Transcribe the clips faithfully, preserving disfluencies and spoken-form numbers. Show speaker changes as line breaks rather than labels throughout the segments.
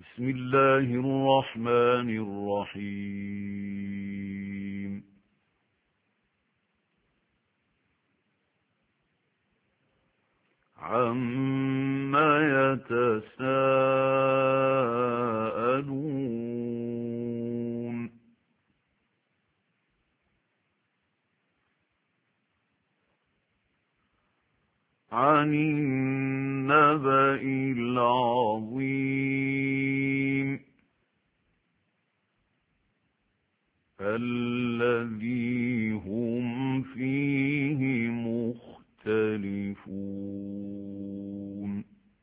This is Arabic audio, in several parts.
بسم الله الرحمن الرحيم عما يتساءلون عن النبأ العظيم الذي هم فيه مختلفون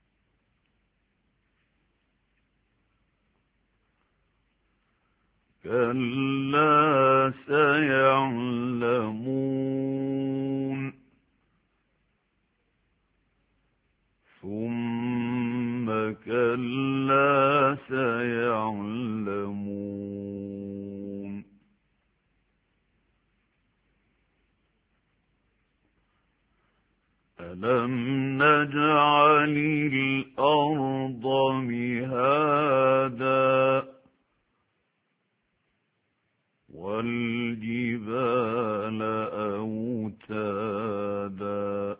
كلا سيعلمون ثم كلا سيعلمون ألم نجعل الأرض مهادا والجبال أوتادا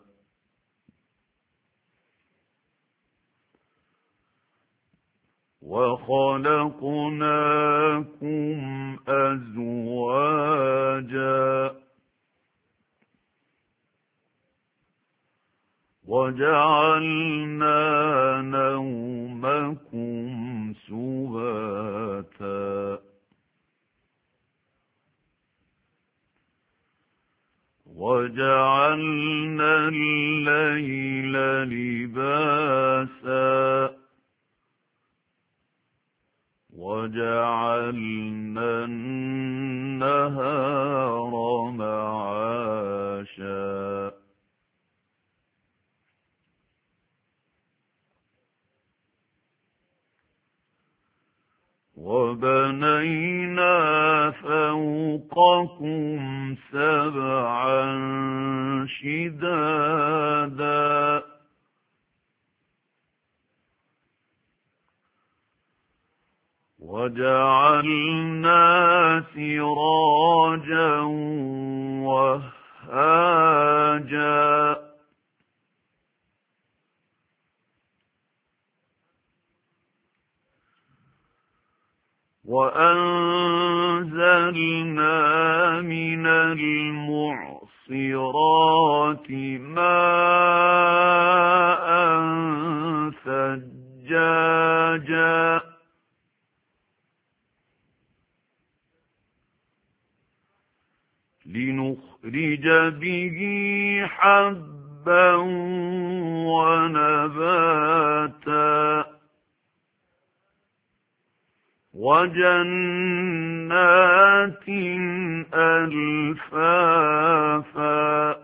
وخلقناكم أزواجا وجعلنا نومكم سباتا وجعلنا الليل لباسا وجعلنا النهار معاشا وبنينا فوقكم سبعا شدادا وجعلنا سراجا وهاجا وأنزلنا من المعصرات ماء ثجاجا لنخرج به حبا ونباتا وجنات ألفافا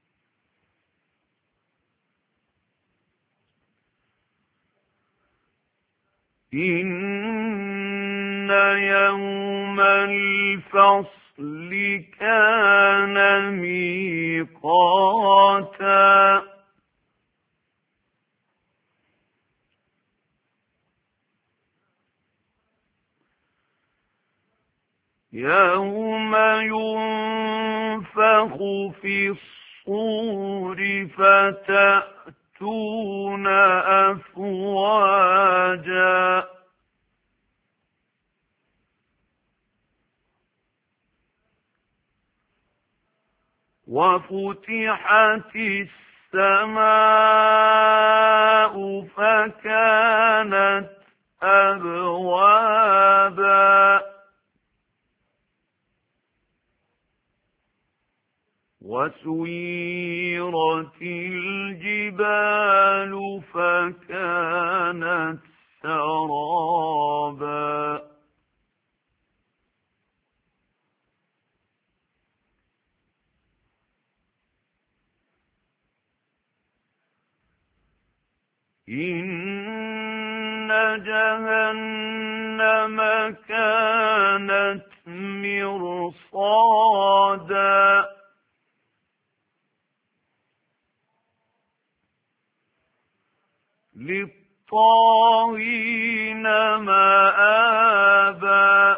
إن يوم الفصل كان ميقاتا يوم ينفخ في الصور فتأتون أفواجا وفتحت السماء فكانت أبوابا وسيرت الجبال فكانت سرابا إن جهنم كانت مرصادا للطاغين مآبا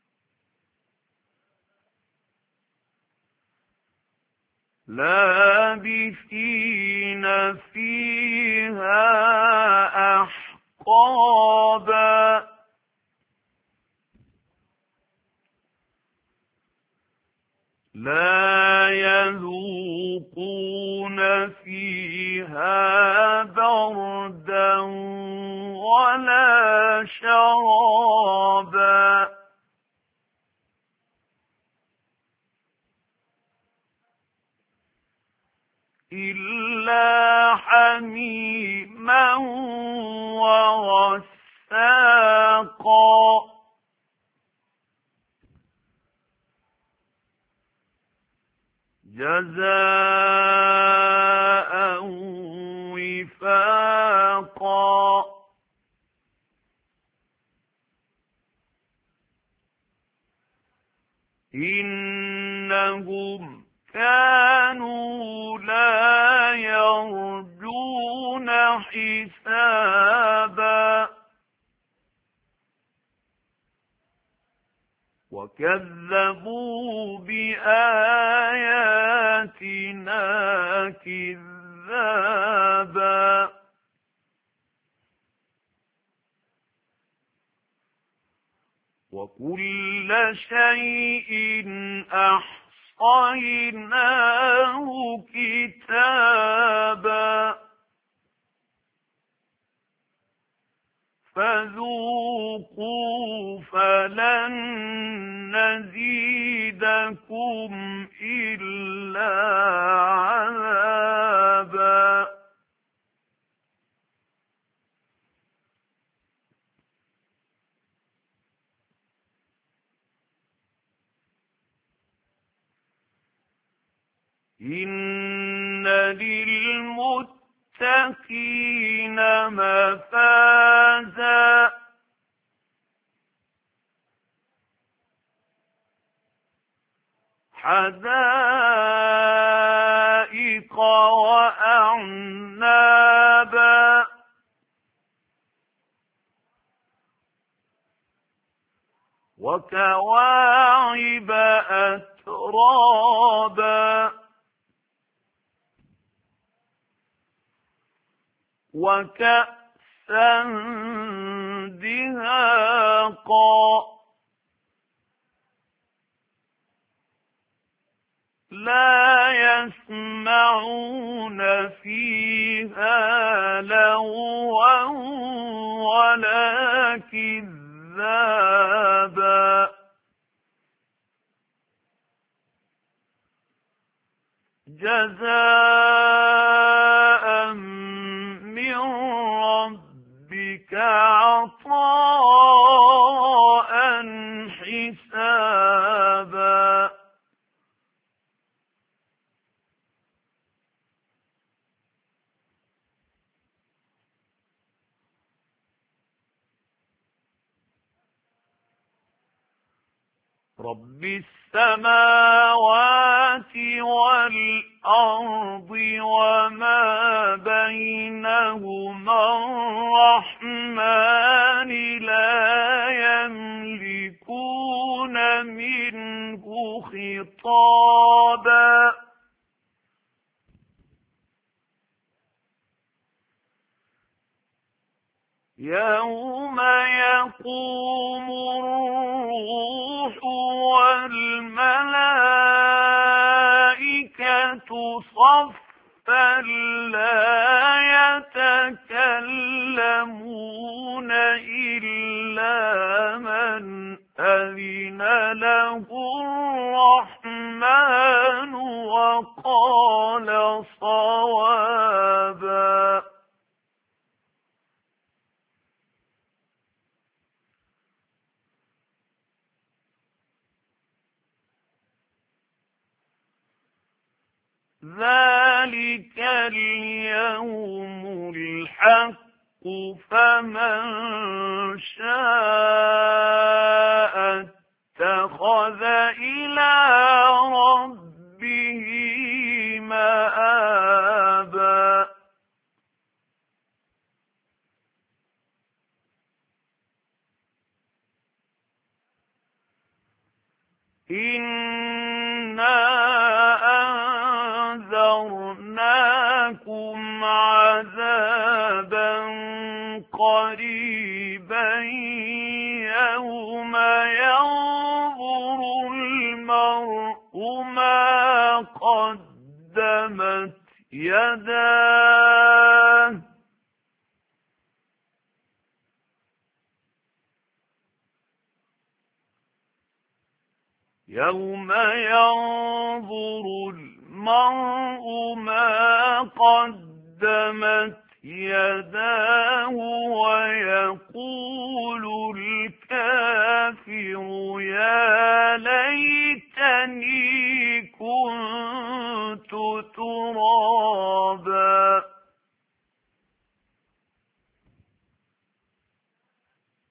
لابثين فيها أحقابا لا يذوقون فيها بردا ولا شرابا إلا حميما وغساقا جزاء وفاقا إنهم كانوا لا يرجون حسابا وكذبوا بآياتنا كذابا وكل شيء أحصيناه كتابا فذوقوا فلن نزيدكم إلا عذابا إن للمتقين مفازا حدائق وأعنابا وكواعب أترابا وكأسا دهاقا لا يسمعون فيها لغوا ولا كذابا جزاء من ربك عطاء حسابا رب السماوات والأرض وما بينهما الرحمن لا يملكون منه خطابا يوم يقوم الروح والملائكة صفا لا يتكلمون إلا من أذن له الرحمن وقال صوابا ذلك اليوم الحق فمن شاء اتخذ إلى ربه مآبا إِنَّا أَنذَرْنَاكُمْ عَذَابًا قَرِيبًا يَوْمَ يَنظُرُ الْمَرْءُ مَا قَدَّمَتْ يَدَاهُ يَوْمَ يَنظُرُ الْمَرْءُ مَا قَدَّمَتْ يَدَاهُ